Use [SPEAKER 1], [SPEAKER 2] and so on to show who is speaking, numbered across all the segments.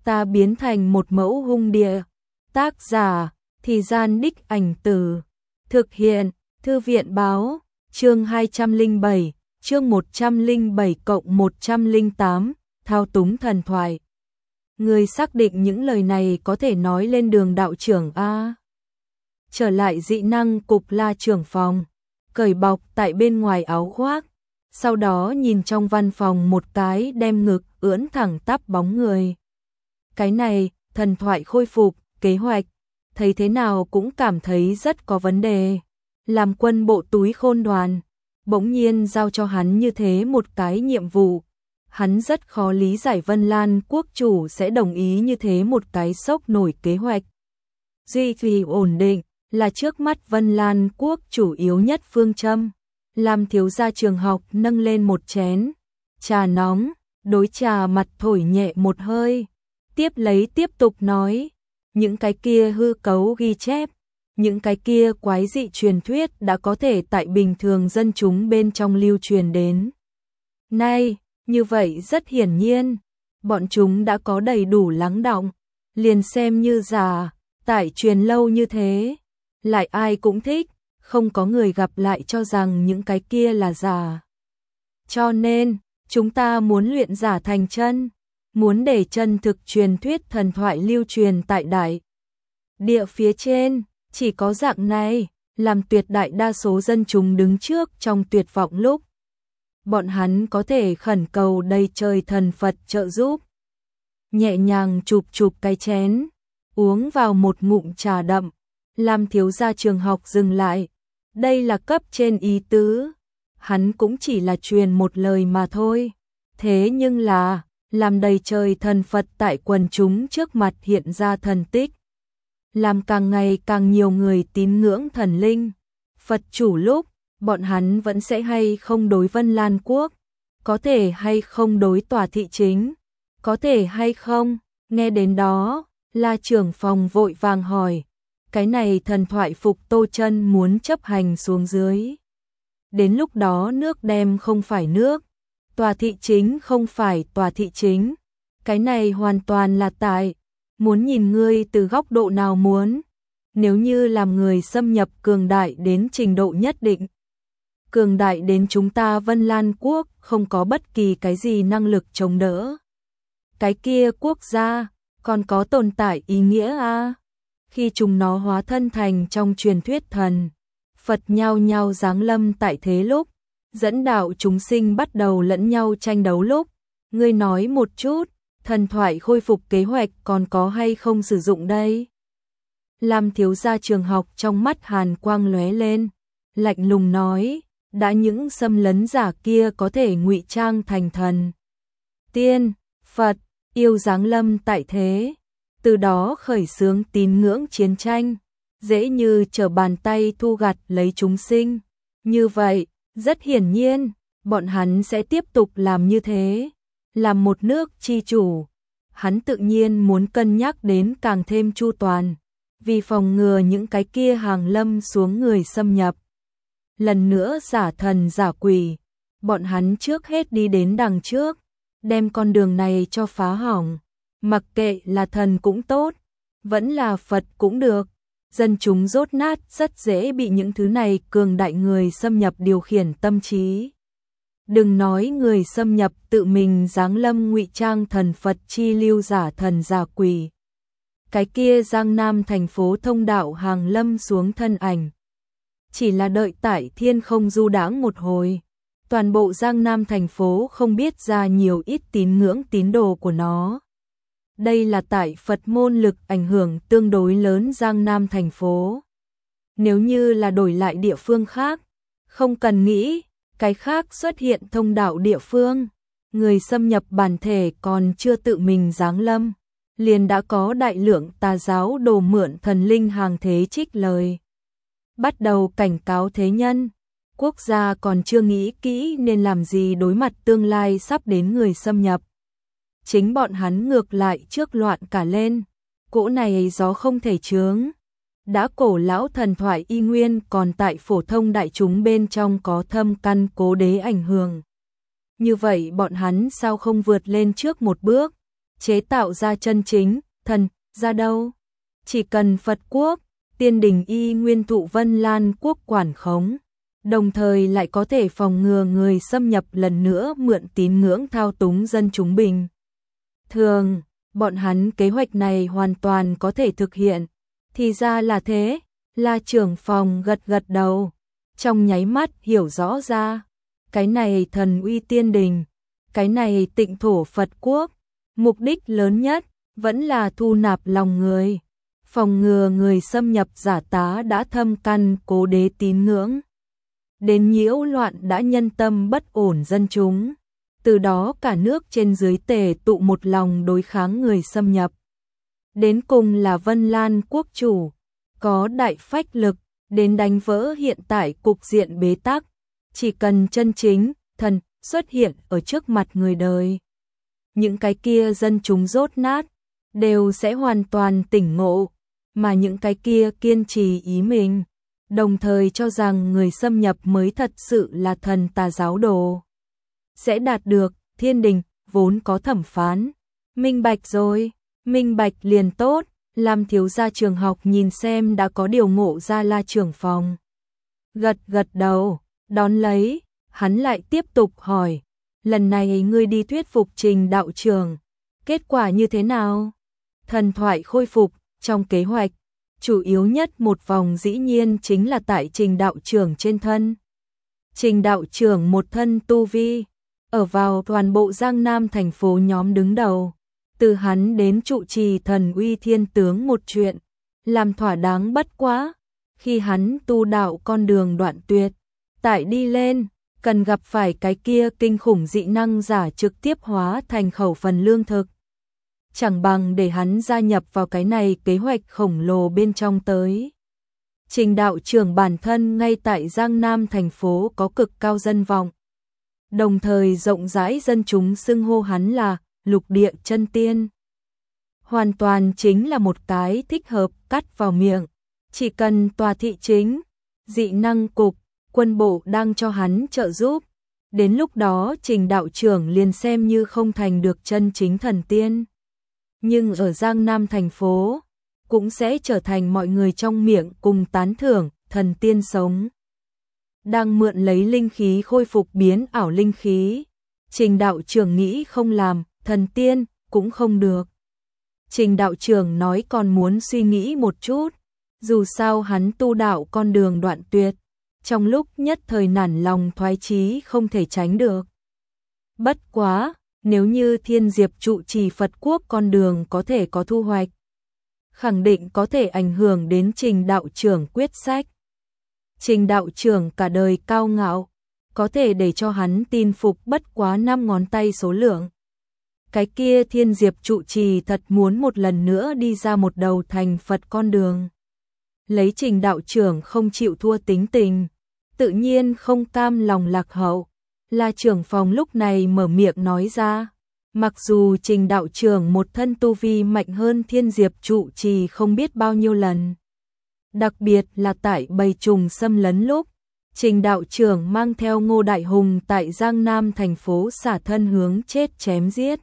[SPEAKER 1] ta biến thành một mẫu hung địa. Tác giả, Thì Gian Đích Ảnh Từ. Thực hiện, Thư viện báo, chương 207, chương 107+108, thao túng thần thoại. Người xác định những lời này có thể nói lên Đường đạo trưởng a. Trở lại dị năng cục La trưởng phòng, cởi bọc tại bên ngoài áo khoác, sau đó nhìn trong văn phòng một cái đem ngực ưỡn thẳng tắp bóng người. Cái này, thần thoại khôi phục, kế hoạch, thấy thế nào cũng cảm thấy rất có vấn đề. Làm quân bộ túi khôn đoàn, bỗng nhiên giao cho hắn như thế một cái nhiệm vụ. Hắn rất khó lý giải Vân Lan quốc chủ sẽ đồng ý như thế một cái sốc nổi kế hoạch. Duy trì ổn định là trước mắt Vân Lan quốc chủ yếu nhất phương châm. Làm thiếu gia trường học nâng lên một chén trà nóng, đối trà mặt thổi nhẹ một hơi, tiếp lấy tiếp tục nói, những cái kia hư cấu ghi chép, những cái kia quái dị truyền thuyết đã có thể tại bình thường dân chúng bên trong lưu truyền đến nay, như vậy rất hiển nhiên, bọn chúng đã có đầy đủ lắng đọng, liền xem như giả, tải truyền lâu như thế, lại ai cũng thích, không có người gặp lại cho rằng những cái kia là giả. Cho nên, chúng ta muốn luyện giả thành chân, muốn để chân thực truyền thuyết thần thoại lưu truyền tại đại địa phía trên, chỉ có dạng này, làm tuyệt đại đa số dân chúng đứng trước trong tuyệt vọng lúc. Bọn hắn có thể khẩn cầu đầy trời thần Phật trợ giúp. Nhẹ nhàng chụp chụp cái chén, uống vào một ngụm trà đậm, làm thiếu gia trường học dừng lại. Đây là cấp trên ý tứ, hắn cũng chỉ là truyền một lời mà thôi. Thế nhưng là, làm đầy trời thần Phật tại quần chúng trước mặt hiện ra thần tích. Làm càng ngày càng nhiều người tín ngưỡng thần linh, Phật chủ lúc, bọn hắn vẫn sẽ hay không đối Vân Lan quốc, có thể hay không đối tòa thị chính, có thể hay không, nghe đến đó, La trưởng phòng vội vàng hỏi, cái này thần thoại Phục Tô Chân muốn chấp hành xuống dưới. Đến lúc đó nước đem không phải nước, tòa thị chính không phải tòa thị chính, cái này hoàn toàn là tại, muốn nhìn ngươi từ góc độ nào muốn, nếu như làm người xâm nhập cường đại đến trình độ nhất định. Cường đại đến chúng ta Vân Lan quốc không có bất kỳ cái gì năng lực chống đỡ. Cái kia quốc gia, còn có tồn tại ý nghĩa a. Khi chúng nó hóa thân thành trong truyền thuyết thần, Phật nhao nhao giáng lâm tại thế lúc, dẫn đạo chúng sinh bắt đầu lẫn nhau tranh đấu lúc, ngươi nói một chút, thần thoại khôi phục kế hoạch còn có hay không sử dụng đây? Làm thiếu gia trường học trong mắt hàn quang lóe lên, lạnh lùng nói, đã những xâm lấn giả kia có thể ngụy trang thành thần tiên, Phật, yêu giáng lâm tại thế, từ đó khởi xướng tín ngưỡng chiến tranh, dễ như trở bàn tay thu gặt lấy chúng sinh. Như vậy, rất hiển nhiên, bọn hắn sẽ tiếp tục làm như thế. Làm một nước chi chủ, hắn tự nhiên muốn cân nhắc đến càng thêm chu toàn, vì phòng ngừa những cái kia hàng lâm xuống người xâm nhập. Lần nữa giả thần giả quỷ, bọn hắn trước hết đi đến đằng trước, đem con đường này cho phá hỏng, mặc kệ là thần cũng tốt, vẫn là Phật cũng được, dân chúng dốt nát rất dễ bị những thứ này cường đại người xâm nhập điều khiển tâm trí. Đừng nói người xâm nhập tự mình giáng lâm ngụy trang thần Phật chi lưu giả thần giả quỷ. Cái kia Giang Nam thành phố thông đạo hàng lâm xuống thân ảnh. Chỉ là đợi tại thiên không du đãng một hồi. Toàn bộ Giang Nam thành phố không biết ra nhiều ít tín ngưỡng tín đồ của nó. Đây là tại Phật môn lực ảnh hưởng tương đối lớn Giang Nam thành phố. Nếu như là đổi lại địa phương khác, không cần nghĩ, cái khác xuất hiện thông đạo địa phương, người xâm nhập bản thể còn chưa tự mình giáng lâm, liền đã có đại lượng tà giáo đồ mượn thần linh hàng thế trích lời. Bắt đầu cảnh cáo thế nhân, quốc gia còn chưa nghĩ kỹ nên làm gì đối mặt tương lai sắp đến người xâm nhập. Chính bọn hắn ngược lại trước loạn cả lên, cỗ này gió không thể chướng. Đã cổ lão thần thoại y nguyên còn tại phổ thông đại chúng bên trong có thâm căn cố đế ảnh hưởng. Như vậy bọn hắn sao không vượt lên trước một bước, chế tạo ra chân chính thần ra đâu. Chỉ cần Phật quốc, Tiên Đình y nguyên thụ Vân Lan quốc quản khống, đồng thời lại có thể phòng ngừa người xâm nhập lần nữa mượn tín ngưỡng thao túng dân chúng bình thường, bọn hắn kế hoạch này hoàn toàn có thể thực hiện. Thì ra là thế, La trưởng phòng gật gật đầu, trong nháy mắt hiểu rõ ra, cái này thần uy Tiên Đình, cái này tịnh thổ Phật quốc, mục đích lớn nhất vẫn là thu nạp lòng người, phòng ngừa người xâm nhập giả tá đã thâm căn cố đế tín ngưỡng, đến nhiễu loạn đã nhân tâm bất ổn dân chúng, từ đó cả nước trên dưới tề tụ một lòng đối kháng người xâm nhập. Đến cùng là Vân Lan quốc chủ, có đại phách lực, đến đánh vỡ hiện tại cục diện bế tắc, chỉ cần chân chính, thần, xuất hiện ở trước mặt người đời. Những cái kia dân chúng rốt nát, đều sẽ hoàn toàn tỉnh ngộ, mà những cái kia kiên trì ý mình, đồng thời cho rằng người xâm nhập mới thật sự là thần tà giáo đồ. Sẽ đạt được, Thiên Đình, vốn có thẩm phán. Minh bạch rồi, minh bạch liền tốt, làm thiếu gia trường học nhìn xem đã có điều ngộ ra La trưởng phòng. Gật gật đầu, đón lấy, hắn lại tiếp tục hỏi, lần này ngươi đi thuyết phục Trình đạo trưởng, kết quả như thế nào? Thần thoại khôi phục, trong kế hoạch, chủ yếu nhất một vòng dĩ nhiên chính là tại Trình đạo trưởng trên thân. Trình đạo trưởng một thân tu vi, ở vào toàn bộ Giang Nam thành phố nhóm đứng đầu, từ hắn đến trụ trì thần uy thiên tướng một chuyện, làm thỏa đáng bất quá, khi hắn tu đạo con đường đoạn tuyệt, tại đi lên, cần gặp phải cái kia kinh khủng dị năng giả trực tiếp hóa thành khẩu phần lương thực. Chẳng bằng để hắn gia nhập vào cái này kế hoạch khổng lồ bên trong tới. Trình đạo trưởng bản thân ngay tại Giang Nam thành phố có cực cao dân vọng, đồng thời rộng rãi dân chúng xưng hô hắn là lục địa chân tiên. Hoàn toàn chính là một cái thích hợp cắt vào miệng, chỉ cần tòa thị chính, dị năng cục, quân bộ đang cho hắn trợ giúp. Đến lúc đó Trình đạo trưởng liền xem như không thành được chân chính thần tiên. Nhưng ở Giang Nam thành phố, cũng sẽ trở thành mọi người trong miệng cùng tán thưởng, thần tiên sống. Đang mượn lấy linh khí khôi phục biến ảo linh khí. Trình đạo trưởng nghĩ không làm, thần tiên, cũng không được. Trình đạo trưởng nói còn muốn suy nghĩ một chút, dù sao hắn tu đạo con đường đoạn tuyệt, trong lúc nhất thời nản lòng thoái chí không thể tránh được. Bất quá, nếu như Thiên Diệp trụ trì Phật quốc con đường có thể có thu hoạch, khẳng định có thể ảnh hưởng đến Trình đạo trưởng quyết sách. Trình đạo trưởng cả đời cao ngạo, có thể để cho hắn tin phục bất quá 5 ngón tay số lượng. Cái kia Thiên Diệp trụ trì thật muốn một lần nữa đi ra một đầu thành Phật con đường. Lấy Trình đạo trưởng không chịu thua tính tình, tự nhiên không cam lòng lạc hậu. La trưởng phòng lúc này mở miệng nói ra, mặc dù Trình đạo trưởng một thân tu vi mạnh hơn Thiên Diệp trụ trì không biết bao nhiêu lần. Đặc biệt là tại bầy trùng xâm lấn lúc, Trình đạo trưởng mang theo Ngô Đại Hùng tại Giang Nam thành phố xả thân hướng chết chém giết.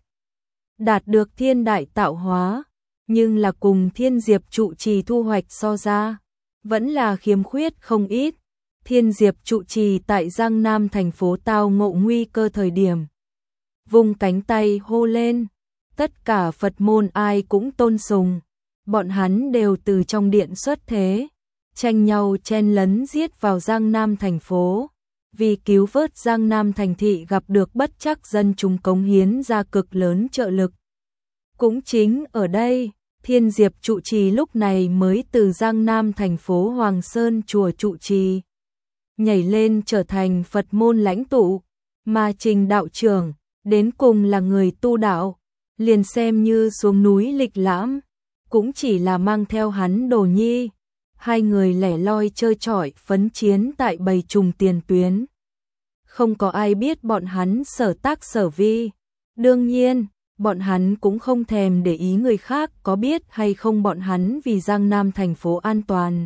[SPEAKER 1] Đạt được thiên đại tạo hóa, nhưng là cùng Thiên Diệp trụ trì thu hoạch so ra, vẫn là khiếm khuyết không ít. Thiên Diệp trụ trì tại Giang Nam thành phố tao ngộ nguy cơ thời điểm, vung cánh tay hô lên, tất cả Phật môn ai cũng tôn sùng, bọn hắn đều từ trong điện xuất thế, tranh nhau chen lấn giết vào Giang Nam thành phố, vì cứu vớt Giang Nam thành thị gặp được bất trắc dân chúng cống hiến ra cực lớn trợ lực. Cũng chính ở đây, Thiên Diệp trụ trì lúc này mới từ Giang Nam thành phố Hoàng Sơn chùa trụ trì nhảy lên trở thành Phật môn lãnh tụ, mà Trình đạo trưởng đến cùng là người tu đạo, liền xem như xuống núi lịch lãm, cũng chỉ là mang theo hắn đồ nhi, hai người lẻ loi chơi chọi phấn chiến tại bầy trùng tiền tuyến. Không có ai biết bọn hắn sở tác sở vi, đương nhiên, bọn hắn cũng không thèm để ý người khác có biết hay không bọn hắn vì Giang Nam thành phố an toàn.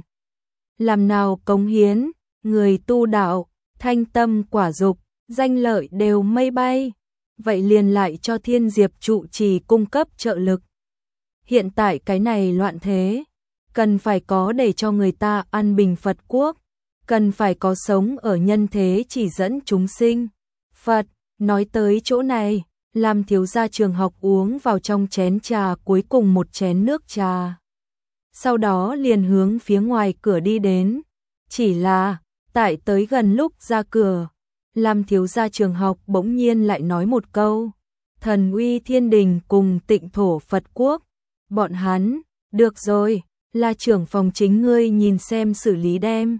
[SPEAKER 1] Làm nào cống hiến, người tu đạo, thanh tâm quả dục, danh lợi đều mây bay, vậy liền lại cho Thiên Diệp trụ trì cung cấp trợ lực. Hiện tại cái này loạn thế, cần phải có để cho người ta an bình Phật quốc, cần phải có sống ở nhân thế chỉ dẫn chúng sinh. Phật, nói tới chỗ này, Lam thiếu gia Trường Học uống vào trong chén trà cuối cùng một chén nước trà. Sau đó liền hướng phía ngoài cửa đi đến, chỉ là, tại tới gần lúc ra cửa, Lam thiếu gia Trường Học bỗng nhiên lại nói một câu, thần uy thiên đình cùng tịnh thổ Phật quốc, bọn hắn, được rồi, là trưởng phòng chính ngươi nhìn xem xử lý đem.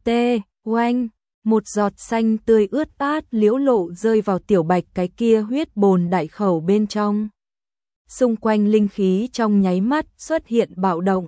[SPEAKER 1] Oanh, một giọt xanh tươi ướt át liễu lộ rơi vào Tiểu Bạch cái kia huyết bồn đại khẩu bên trong. Xung quanh linh khí trong nháy mắt xuất hiện bạo động.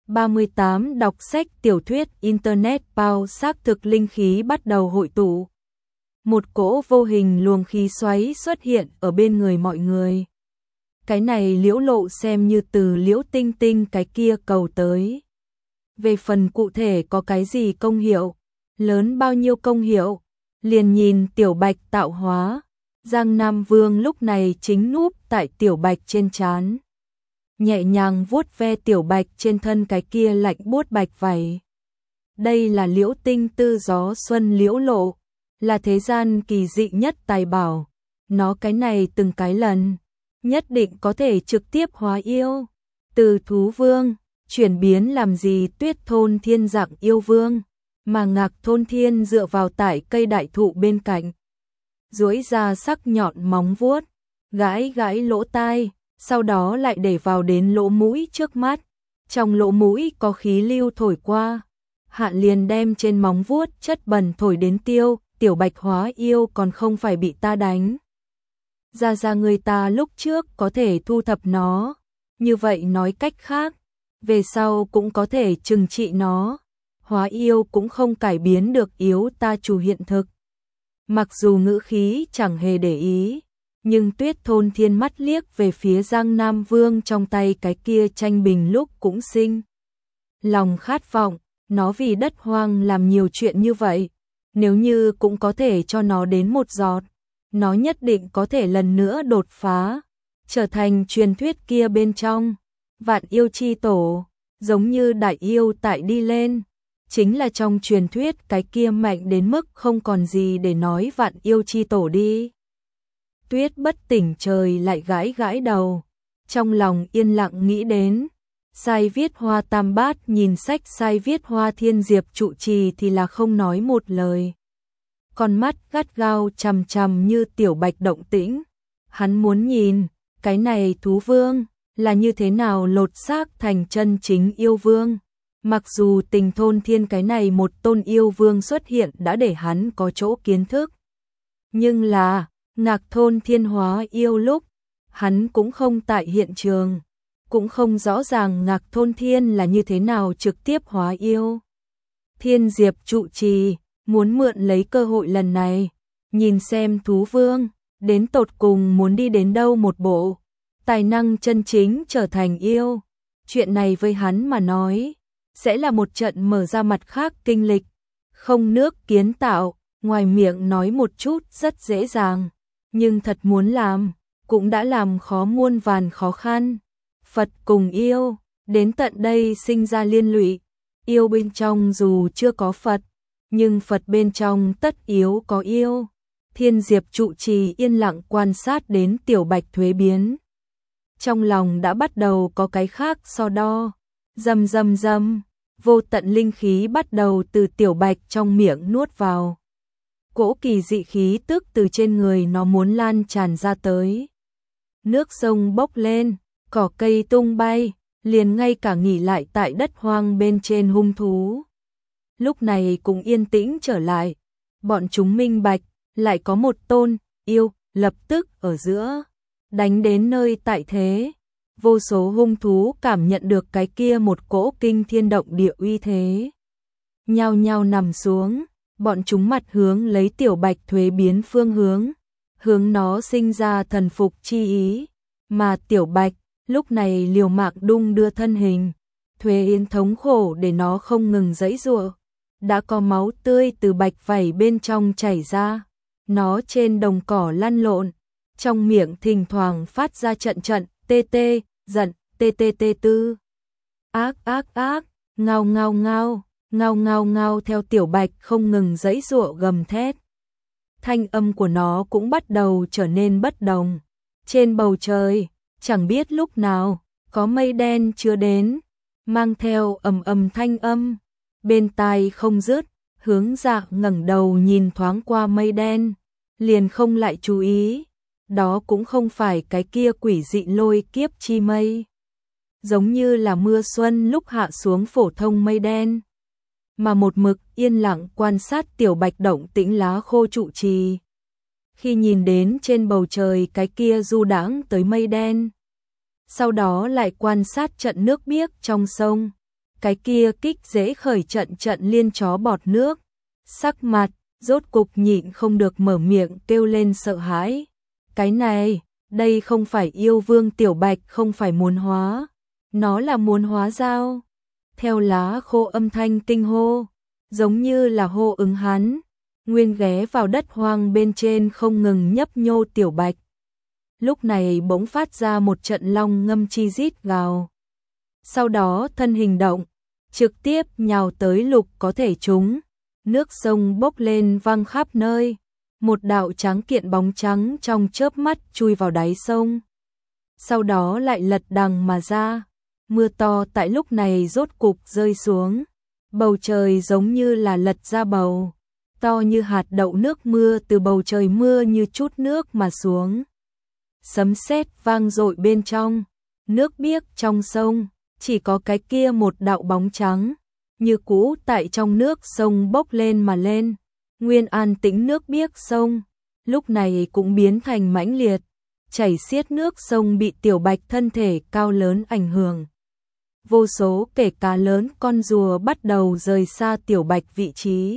[SPEAKER 1] 38 đọc sách tiểu thuyết Internet bao xác thực linh khí bắt đầu hội tụ. Một cỗ vô hình luồng khí xoáy xuất hiện ở bên người mọi người. Cái này liễu lộ xem như từ liễu tinh tinh cái kia cầu tới. Về phần cụ thể có cái gì công hiệu, lớn bao nhiêu công hiệu, liền nhìn Tiểu Bạch tạo hóa. Giang Nam Vương lúc này chính núp tại Tiểu Bạch trên trán, nhẹ nhàng vuốt ve Tiểu Bạch trên thân cái kia lạnh buốt bạch vảy. Đây là liễu tinh tư gió xuân liễu lộ, là thế gian kỳ dị nhất tài bảo. Nó cái này từng cái lần, nhất định có thể trực tiếp hóa yêu. Từ thú vương, chuyển biến làm gì Tuyết Thôn Thiên dạng yêu vương, mà Ngạc Thôn Thiên dựa vào tại cây đại thụ bên cạnh. Duỗi ra sắc nhọn móng vuốt, gãi gãi lỗ tai, sau đó lại để vào đến lỗ mũi trước mắt. Trong lỗ mũi có khí lưu thổi qua, hạ liền đem trên móng vuốt chất bẩn thổi đến tiêu. Tiểu Bạch hóa yêu còn không phải bị ta đánh. Ra người ta lúc trước có thể thu thập nó, như vậy nói cách khác, về sau cũng có thể trừng trị nó. Hóa yêu cũng không cải biến được yếu ta chủ hiện thực. Mặc dù ngữ khí chẳng hề để ý, nhưng Tuyết Thôn Thiên mắt liếc về phía Giang Nam Vương trong tay cái kia tranh bình lúc cũng sinh lòng khát vọng. Nó vì đất hoang làm nhiều chuyện như vậy, nếu như cũng có thể cho nó đến một giọt, nó nhất định có thể lần nữa đột phá, trở thành truyền thuyết kia bên trong vạn yêu chi tổ, giống như đại yêu tại đi lên, chính là trong truyền thuyết cái kia mạnh đến mức không còn gì để nói vạn yêu chi tổ đi. Tuyết bất tỉnh trời lại gãi gãi đầu, trong lòng yên lặng nghĩ đến, sai viết hoa tam bát nhìn sách sai viết hoa Thiên Diệp trụ trì thì là không nói một lời. Con mắt gắt gao chằm chằm như Tiểu Bạch động tĩnh, hắn muốn nhìn, cái này thú vương, là như thế nào lột xác thành chân chính yêu vương. Mặc dù Tình Thôn Thiên cái này một tôn yêu vương xuất hiện đã để hắn có chỗ kiến thức, nhưng là, Ngạc Thôn Thiên hóa yêu lúc, hắn cũng không tại hiện trường, cũng không rõ ràng Ngạc Thôn Thiên là như thế nào trực tiếp hóa yêu. Thiên Diệp trụ trì, muốn mượn lấy cơ hội lần này, nhìn xem thú vương, đến tột cùng muốn đi đến đâu một bộ, tài năng chân chính trở thành yêu. Chuyện này với hắn mà nói, sẽ là một trận mở ra mặt khác kinh lịch, không nước kiến tạo, ngoài miệng nói một chút rất dễ dàng, nhưng thật muốn làm, cũng đã làm khó muôn vàn khó khăn. Phật cùng yêu, đến tận đây sinh ra liên lụy, yêu bên trong dù chưa có Phật, nhưng Phật bên trong tất yếu có yêu. Thiên Diệp trụ trì yên lặng quan sát đến Tiểu Bạch thuế biến. Trong lòng đã bắt đầu có cái khác so đo, rầm rầm rầm, vô tận linh khí bắt đầu từ Tiểu Bạch trong miệng nuốt vào. Cỗ kỳ dị khí tức từ trên người nó muốn lan tràn ra tới. Nước sông bốc lên, cỏ cây tung bay, liền ngay cả nghỉ lại tại đất hoang bên trên hung thú. Lúc này cũng yên tĩnh trở lại, bọn chúng minh bạch, lại có một tôn yêu lập tức ở giữa, đánh đến nơi tại thế. Vô số hung thú cảm nhận được cái kia một cỗ kinh thiên động địa uy thế, nhao nhao nằm xuống, bọn chúng mặt hướng lấy Tiểu Bạch thuế biến phương hướng nó sinh ra thần phục chi ý, mà Tiểu Bạch lúc này liều mạng đung đưa thân hình, thuế yến thống khổ để nó không ngừng giãy giụa, đã có máu tươi từ bạch vảy bên trong chảy ra, nó trên đồng cỏ lăn lộn, trong miệng thỉnh thoảng phát ra trận trận tê tê, giận, tê tê tê tư. Ác ác ác, ngao ngao ngao, ngao ngao ngao theo Tiểu Bạch không ngừng giãy giụa gầm thét. Thanh âm của nó cũng bắt đầu trở nên bất đồng. Trên bầu trời, chẳng biết lúc nào, có mây đen chưa đến, mang theo ầm ầm thanh âm, bên tai không dứt, Hướng Dạ ngẩng đầu nhìn thoáng qua mây đen, liền không lại chú ý, đó cũng không phải cái kia quỷ dị lôi kiếp chi mây, giống như là mưa xuân lúc hạ xuống phổ thông mây đen, mà một mực yên lặng quan sát Tiểu Bạch động tĩnh lá khô trụ trì. Khi nhìn đến trên bầu trời cái kia du đãng tới mây đen, sau đó lại quan sát trận nước biếc trong sông, cái kia kích dễ khởi trận trận liên chó bọt nước, sắc mặt rốt cục nhịn không được mở miệng kêu lên sợ hãi. Cái này, đây không phải yêu vương Tiểu Bạch không phải muốn hóa, nó là muốn hóa dao. Theo lá khô âm thanh kinh hô, giống như là hô ứng hắn, nguyên ghé vào đất hoang bên trên không ngừng nhấp nhô Tiểu Bạch. Lúc này bỗng phát ra một trận long ngâm chi rít gào. Sau đó thân hình động, trực tiếp nhào tới lục có thể trúng. Nước sông bốc lên văng khắp nơi. Một đạo trắng kiện bóng trắng trong chớp mắt chui vào đáy sông. Sau đó lại lật đằng mà ra. Mưa to tại lúc này rốt cục rơi xuống. Bầu trời giống như là lật ra bầu. To như hạt đậu nước mưa từ bầu trời mưa như chút nước mà xuống. Sấm sét vang dội bên trong, nước biếc trong sông, chỉ có cái kia một đạo bóng trắng, như cũ tại trong nước sông bốc lên mà lên. Nguyên an tĩnh nước biếc sông, lúc này cũng biến thành mãnh liệt, chảy xiết nước sông bị Tiểu Bạch thân thể cao lớn ảnh hưởng. Vô số kể cá lớn con rùa bắt đầu rời xa Tiểu Bạch vị trí.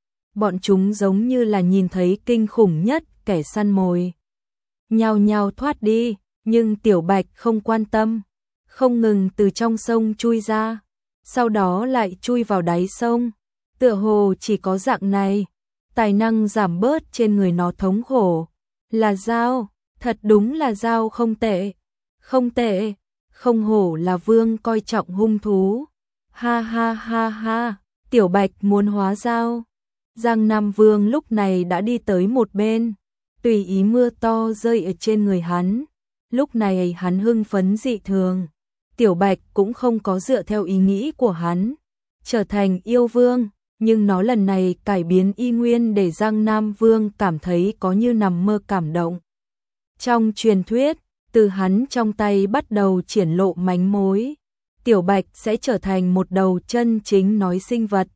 [SPEAKER 1] Bọn chúng giống như là nhìn thấy kinh khủng nhất kẻ săn mồi. Nhao nhao thoát đi, nhưng Tiểu Bạch không quan tâm, không ngừng từ trong sông chui ra, sau đó lại chui vào đáy sông. Tựa hồ chỉ có dạng này, tài năng giảm bớt trên người nó thống khổ. Là dao, thật đúng là dao không tệ, không tệ, không hổ là vương coi trọng hung thú. Ha ha ha ha, Tiểu Bạch muốn hóa dao. Giang Nam Vương lúc này đã đi tới một bên, tùy ý mưa to rơi ở trên người hắn. Lúc này hắn hưng phấn dị thường. Tiểu Bạch cũng không có dựa theo ý nghĩ của hắn, trở thành yêu vương, nhưng nó lần này cải biến y nguyên để Giang Nam Vương cảm thấy có như nằm mơ cảm động. Trong truyền thuyết, từ hắn trong tay bắt đầu triển lộ mánh mối, Tiểu Bạch sẽ trở thành một đầu chân chính nói sinh vật.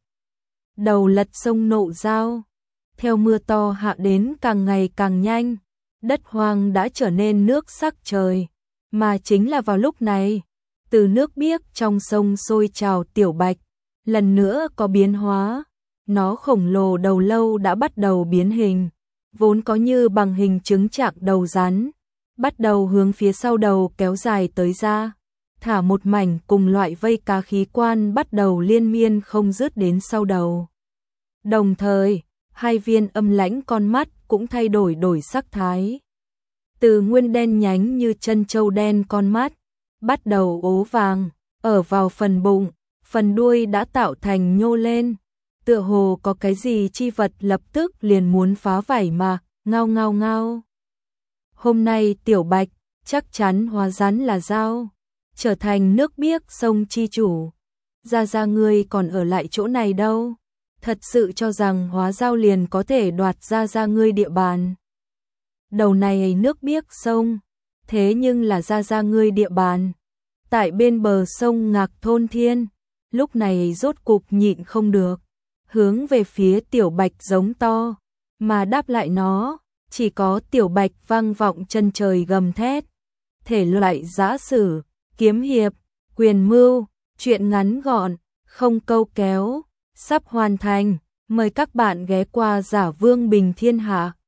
[SPEAKER 1] Đầu lật sông nộ dao. Theo mưa to hạ đến càng ngày càng nhanh, đất hoang đã trở nên nước sắc trời, mà chính là vào lúc này, từ nước biếc trong sông sôi trào Tiểu Bạch, lần nữa có biến hóa, nó khổng lồ đầu lâu đã bắt đầu biến hình, vốn có như bằng hình trứng trạng đầu rắn, bắt đầu hướng phía sau đầu kéo dài tới ra, thả một mảnh cùng loại vây cá khí quan bắt đầu liên miên không dứt đến sau đầu. Đồng thời, hai viên âm lãnh con mắt cũng thay đổi sắc thái. Từ nguyên đen nhánh như chân trâu đen con mắt, bắt đầu ố vàng, ở vào phần bụng, phần đuôi đã tạo thành nhô lên. Tựa hồ có cái gì chi vật lập tức liền muốn phá vảy mà, ngao ngao ngao. Hôm nay Tiểu Bạch chắc chắn hóa rắn là dao, trở thành nước biếc sông chi chủ. Ra ngươi còn ở lại chỗ này đâu? Thật sự cho rằng hóa dao liền có thể đoạt ra ngươi địa bàn. Đầu này nước biếc sông, thế nhưng là ra ngươi địa bàn. Tại bên bờ sông Ngạc Thôn Thiên, lúc này rốt cục nhịn không được, hướng về phía Tiểu Bạch giống to, mà đáp lại nó, chỉ có Tiểu Bạch vang vọng chân trời gầm thét. Thể loại giã sử, kiếm hiệp, quyền mưu, truyện ngắn gọn, không câu kéo, sắp hoàn thành, mời các bạn ghé qua Giả Vương Bình Thiên Hạ.